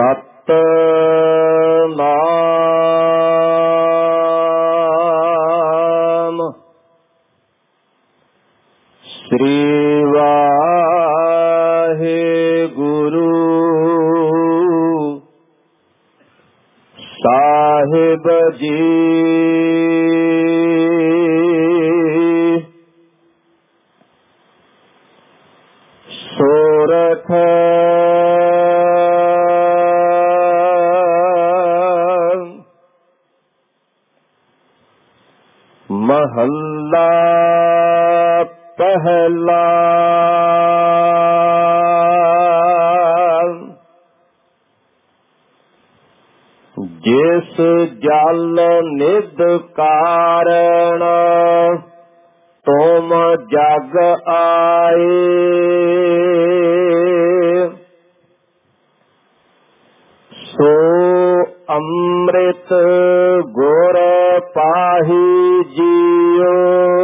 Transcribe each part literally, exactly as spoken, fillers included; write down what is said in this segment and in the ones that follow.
ਸਤਿਨਾਮ ਸ੍ਰੀ ਵਾਹਿਗੁਰੂ ਸਾਹਿਬ ਜੀ। ਸੋਰਠ ਮਹੱਲਾ ਪਹਿਲਾ। ਜਿਸ ਜਲ ਨਿਧ ਕਾਰਣ ਤੁਮ ਜਗ ਆਏ, ਸੋ ਅੰਮ੍ਰਿਤ ਗੁਰ ਪਾਹੀ ਜੀਓ।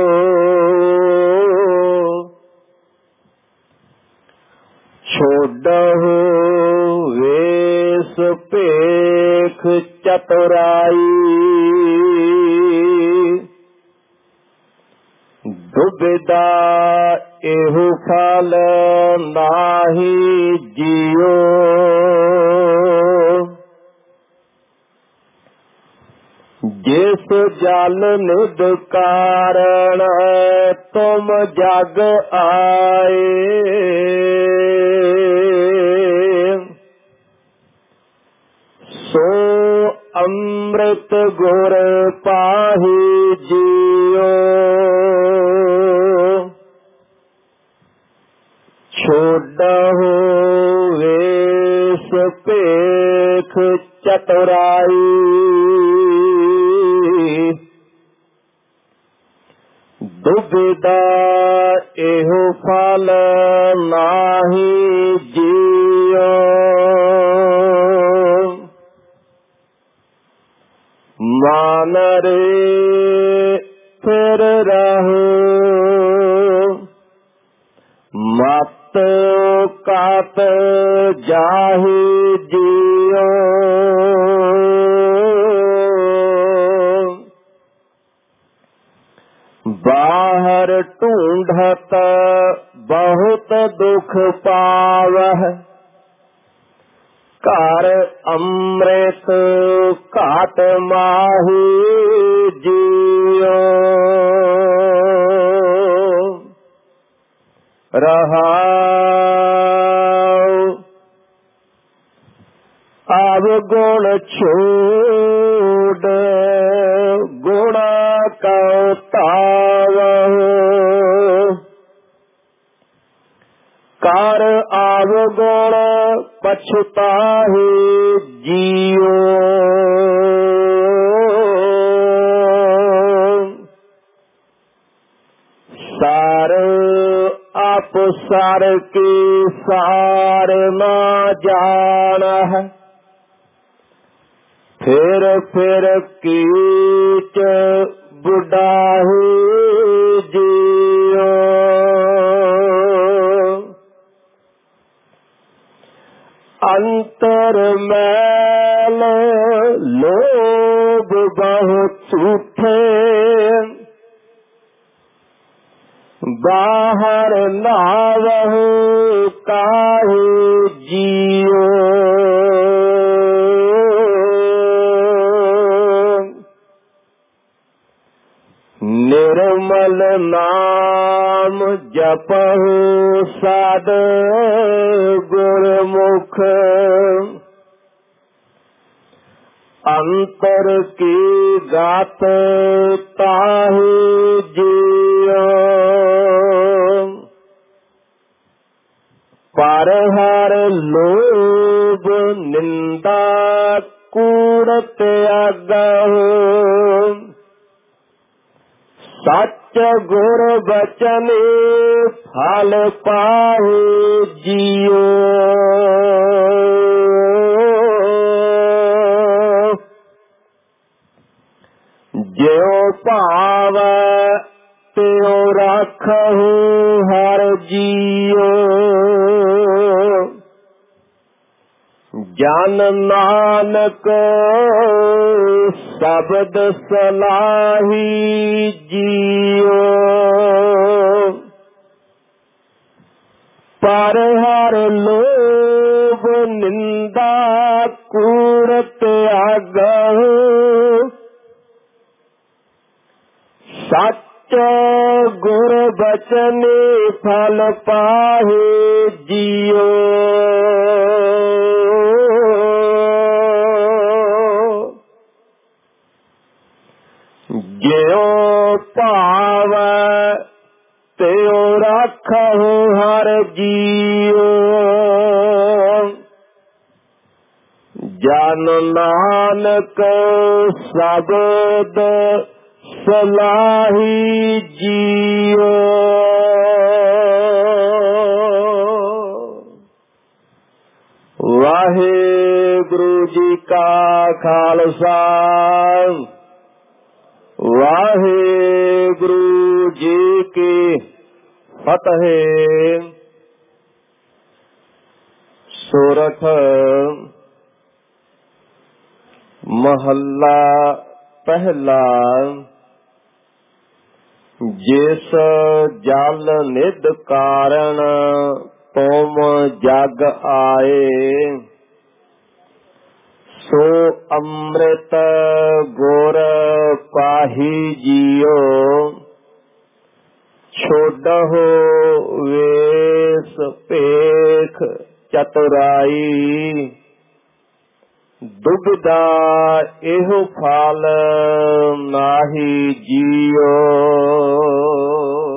ਛੋਡਹੁ ਵੇਸ ਭੇਖ ਚਤੁਰਾਈ, ਦੁਬਿਧਾ ਇਹੋ ਫਲ ਨਾਹੀ ਜੀਓ। ਜਿਸ ਜਲ ਨਿਧ ਕਾਰਣ ਤੁਮ ਜਗ ਆਏ, ਸੋ ਅੰਮ੍ਰਿਤ ਗੁਰ ਪਾਹੀ ਜੀਓ। ਛੋਡਹੁ ਵੇਸ ਭੇਖ ਚਤੁਰਾਈ, ਦੁਬਿਧਾ ਇਹੋ ਫਲ ਨਾਹੀ ਜੀਓ। ਮਨ ਰੇ ਫਿਰ ਰਹੋ, ਮਤ ਕਾਤ ਜਾਹੀ ਜੀਓ। ਬਾਹਰ ਢੂੰਢਤ ਬਹੁਤ ਦੁਖ ਪਾਵਹਿ, ਘਰ ਅੰਮ੍ਰਿਤ ਘਾਟ ਮਾਹੀ ਜੀਓ। ਰਹਾਉ ਅਵਗੁਣ ਛੋੜ, ਗੁਣ ਕਉ ਧਾਵਹੁ, ਕਰ ਅਵਗੁਣ ਪਛਤਾਹੀ ਜੀਓ। ਸਾਰ ਆਪ ਸਾਰ ਕੀ ਸਾਰ ਨਾ ਜਾਣਹਿ, ਫਿਰ ਫਿਰ ਕੀਚ ਬੁਢਾਹੀ ਜੀਓ। ਅੰਤਰ ਮੈਲ ਲੋਭ ਬਹੁਤ ਝੂਠੇ, ਬਾਹਰ ਨਾਵਹੁ ਕਾਹੀ ਜੀਓ। ਨਿਰਮਲ ਨਾਮ ਜਪਹੁ ਸਦ ਗੁਰਮੁਖ, ਅੰਤਰ ਕੀ ਗਾਤ ਤਾਹੀ ਜੀਓ। ਪਰ ਹਰ ਲੋਭ ਨਿੰਦਾ ਕੂੜ ਤਿਆਗਹੁ, ਸੱਚ ਗੁਰ ਬਚਨ ਫਲ ਪਾਹੀ ਜੀਓ। ਜਿਉ ਭਾਵੈ ਤਿਉ ਰਾਖਹੁ ਹਰਿ ਜੀਉ। ਜਨ ਨਾਨਕ ਸ਼ਬਦ ਸਲਾਹੀ ਜੀਓ, ਪਰ ਹਰ ਲੋਭ ਨਿੰਦਾ ਕੂੜ ਤਿਆਗਹੁ, ਸੱਚ ਗੁਰ ਬਚਨੇ ਫਲ ਪਾਹੇ ਜੀਓ। ਜਿਉ ਭਾਵੈ ਤਿਉ ਰਾਖਹੁ ਹਰ ਜੀਉ, ਜਨ ਨਾਨਕ ਸ਼ਬਦ ਸਲਾਹੀ ਜੀਉ। ਵਾਹਿਗੁਰੂ ਜੀ ਕਾ ਖਾਲਸਾ, ਵਾਹਿਗੁਰੂ ਜੀ ਕੀ ਫਤਿਹ। ਸੋਰਠ ਮਹੱਲਾ ਪਹਿਲਾ। ਜਿਸ ਜਲ ਨਿਧ ਕਾਰਨ ਤੁਮ ਜਗ ਆਏ, ਸੋ ਅੰਮ੍ਰਿਤ ਗੁਰ ਪਾਹੀ ਜੀਓ, ਛੋਡਹੁ ਵੇਸ ਭੇਖ ਚਤੁਰਾਈ, ਦੁਬਿਧਾ ਇਹੋ ਫਲ ਨਾਹੀ ਜੀਓ।